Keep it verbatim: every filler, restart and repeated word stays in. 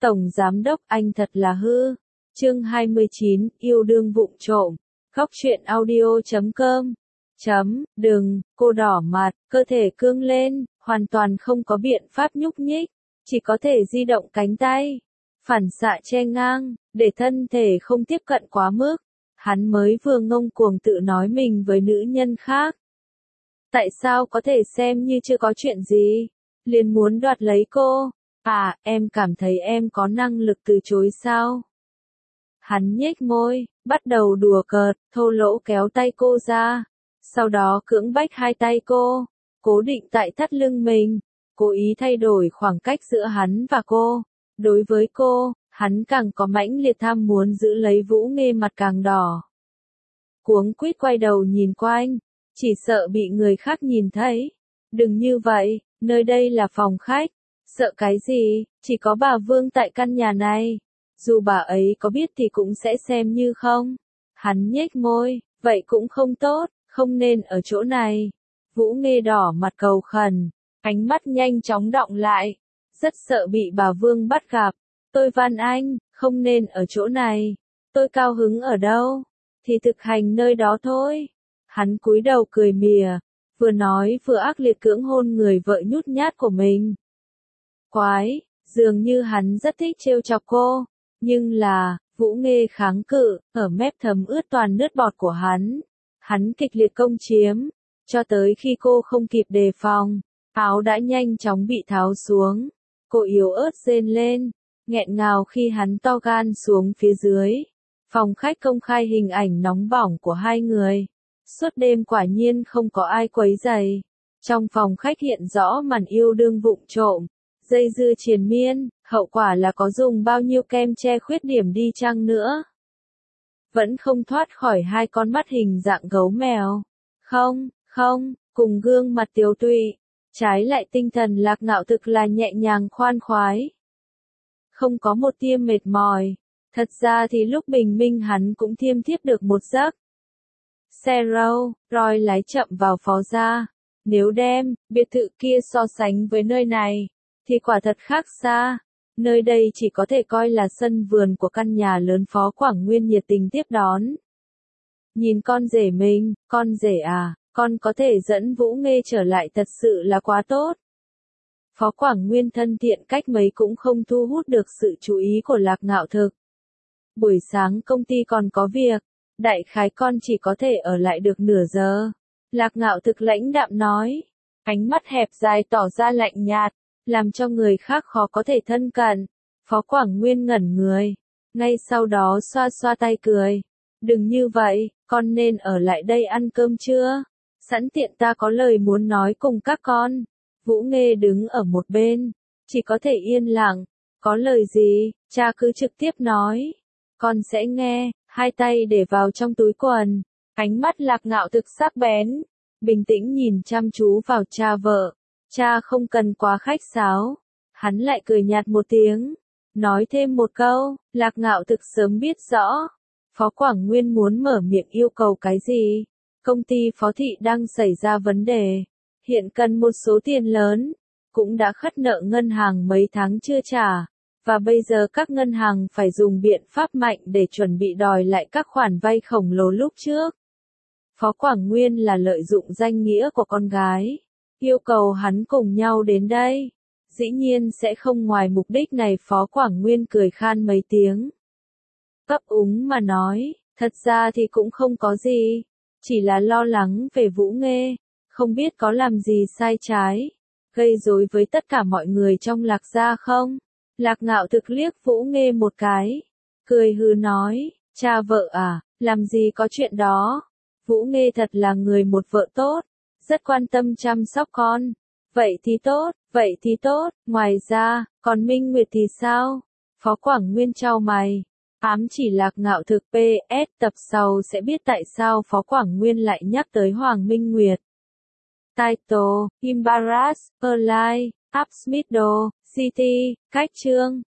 Tổng Giám đốc anh thật là hư. Chương hai mươi chín, yêu đương vụng trộm. Góc truyện audio chấm com. Chấm, đừng, cô đỏ mặt, cơ thể cương lên, hoàn toàn không có biện pháp nhúc nhích, chỉ có thể di động cánh tay, phản xạ che ngang, để thân thể không tiếp cận quá mức. Hắn mới vừa ngông cuồng tự nói mình với nữ nhân khác. Tại sao có thể xem như chưa có chuyện gì, liền muốn đoạt lấy cô? À, em cảm thấy em có năng lực từ chối sao? Hắn nhếch môi, bắt đầu đùa cợt, thô lỗ kéo tay cô ra. Sau đó cưỡng bách hai tay cô, cố định tại thắt lưng mình, cố ý thay đổi khoảng cách giữa hắn và cô. Đối với cô, hắn càng có mãnh liệt tham muốn giữ lấy Vũ Nghê, mặt càng đỏ. Cuống quýt quay đầu nhìn quanh, chỉ sợ bị người khác nhìn thấy. Đừng như vậy, nơi đây là phòng khách. Sợ cái gì, chỉ có bà Vương tại căn nhà này. Dù bà ấy có biết thì cũng sẽ xem như không. Hắn nhếch môi, vậy cũng không tốt, không nên ở chỗ này. Vũ Nghê đỏ mặt cầu khẩn, ánh mắt nhanh chóng đọng lại. Rất sợ bị bà Vương bắt gặp. Tôi van anh, không nên ở chỗ này. Tôi cao hứng ở đâu, thì thực hành nơi đó thôi. Hắn cúi đầu cười mỉa, vừa nói vừa ác liệt cưỡng hôn người vợ nhút nhát của mình. Quái, dường như hắn rất thích trêu chọc cô, nhưng là, Vũ Nghê kháng cự, ở mép thấm ướt toàn nước bọt của hắn. Hắn kịch liệt công chiếm, cho tới khi cô không kịp đề phòng, áo đã nhanh chóng bị tháo xuống. Cô yếu ớt rên lên, nghẹn ngào khi hắn to gan xuống phía dưới. Phòng khách công khai hình ảnh nóng bỏng của hai người. Suốt đêm quả nhiên không có ai quấy rầy. Trong phòng khách hiện rõ màn yêu đương vụng trộm, dây dưa triền miên, hậu quả là có dùng bao nhiêu kem che khuyết điểm đi chăng nữa, vẫn không thoát khỏi hai con mắt hình dạng gấu mèo. Không, không, cùng gương mặt tiều tụy, trái lại tinh thần Lạc Ngạo thực là nhẹ nhàng khoan khoái. Không có một tia mệt mỏi. Thật ra thì lúc bình minh hắn cũng thiêm thiếp được một giấc. Xe Rolls Royce lái chậm vào phó gia. Nếu đem biệt thự kia so sánh với nơi này, thì quả thật khác xa. Nơi đây chỉ có thể coi là sân vườn của căn nhà lớn Phó Quảng Nguyên nhiệt tình tiếp đón. Nhìn con rể mình, con rể à, con có thể dẫn Vũ Nghê trở lại thật sự là quá tốt. Phó Quảng Nguyên thân thiện cách mấy cũng không thu hút được sự chú ý của Lạc Ngạo thực. Buổi sáng công ty còn có việc, đại khái con chỉ có thể ở lại được nửa giờ. Lạc Ngạo thực lãnh đạm nói, ánh mắt hẹp dài tỏ ra lạnh nhạt, làm cho người khác khó có thể thân cận. Phó Quảng Nguyên ngẩn người, ngay sau đó xoa xoa tay cười. Đừng như vậy, con nên ở lại đây ăn cơm trưa. Sẵn tiện ta có lời muốn nói cùng các con. Vũ Nghê đứng ở một bên, chỉ có thể yên lặng. Có lời gì, cha cứ trực tiếp nói. Con sẽ nghe. Hai tay để vào trong túi quần. Ánh mắt Lạc Ngạo thực sắc bén, bình tĩnh nhìn chăm chú vào cha vợ. Cha không cần quá khách sáo. Hắn lại cười nhạt một tiếng, nói thêm một câu. Lạc Ngạo thực sớm biết rõ Phó Quảng Nguyên muốn mở miệng yêu cầu cái gì. Công ty Phó Thị đang xảy ra vấn đề, hiện cần một số tiền lớn, cũng đã khất nợ ngân hàng mấy tháng chưa trả, và bây giờ các ngân hàng phải dùng biện pháp mạnh để chuẩn bị đòi lại các khoản vay khổng lồ lúc trước. Phó Quảng Nguyên là lợi dụng danh nghĩa của con gái, yêu cầu hắn cùng nhau đến đây. Dĩ nhiên sẽ không ngoài mục đích này. Phó Quảng Nguyên cười khan mấy tiếng, ấp úng mà nói, thật ra thì cũng không có gì, chỉ là lo lắng về Vũ Nghê, không biết có làm gì sai trái, gây rối với tất cả mọi người trong Lạc gia không? Lạc Ngạo thực liếc Vũ Nghê một cái, cười hừ nói, cha vợ à, làm gì có chuyện đó. Vũ Nghê thật là người một vợ tốt, rất quan tâm chăm sóc con. Vậy thì tốt, vậy thì tốt, ngoài ra, còn Minh Nguyệt thì sao? Phó Quảng Nguyên chau mày, ám chỉ Lạc Ngạo thực. pê ét tập sau sẽ biết tại sao Phó Quảng Nguyên lại nhắc tới Hoàng Minh Nguyệt. Title, Embarrass, Align, Up Middle, City, cách chương.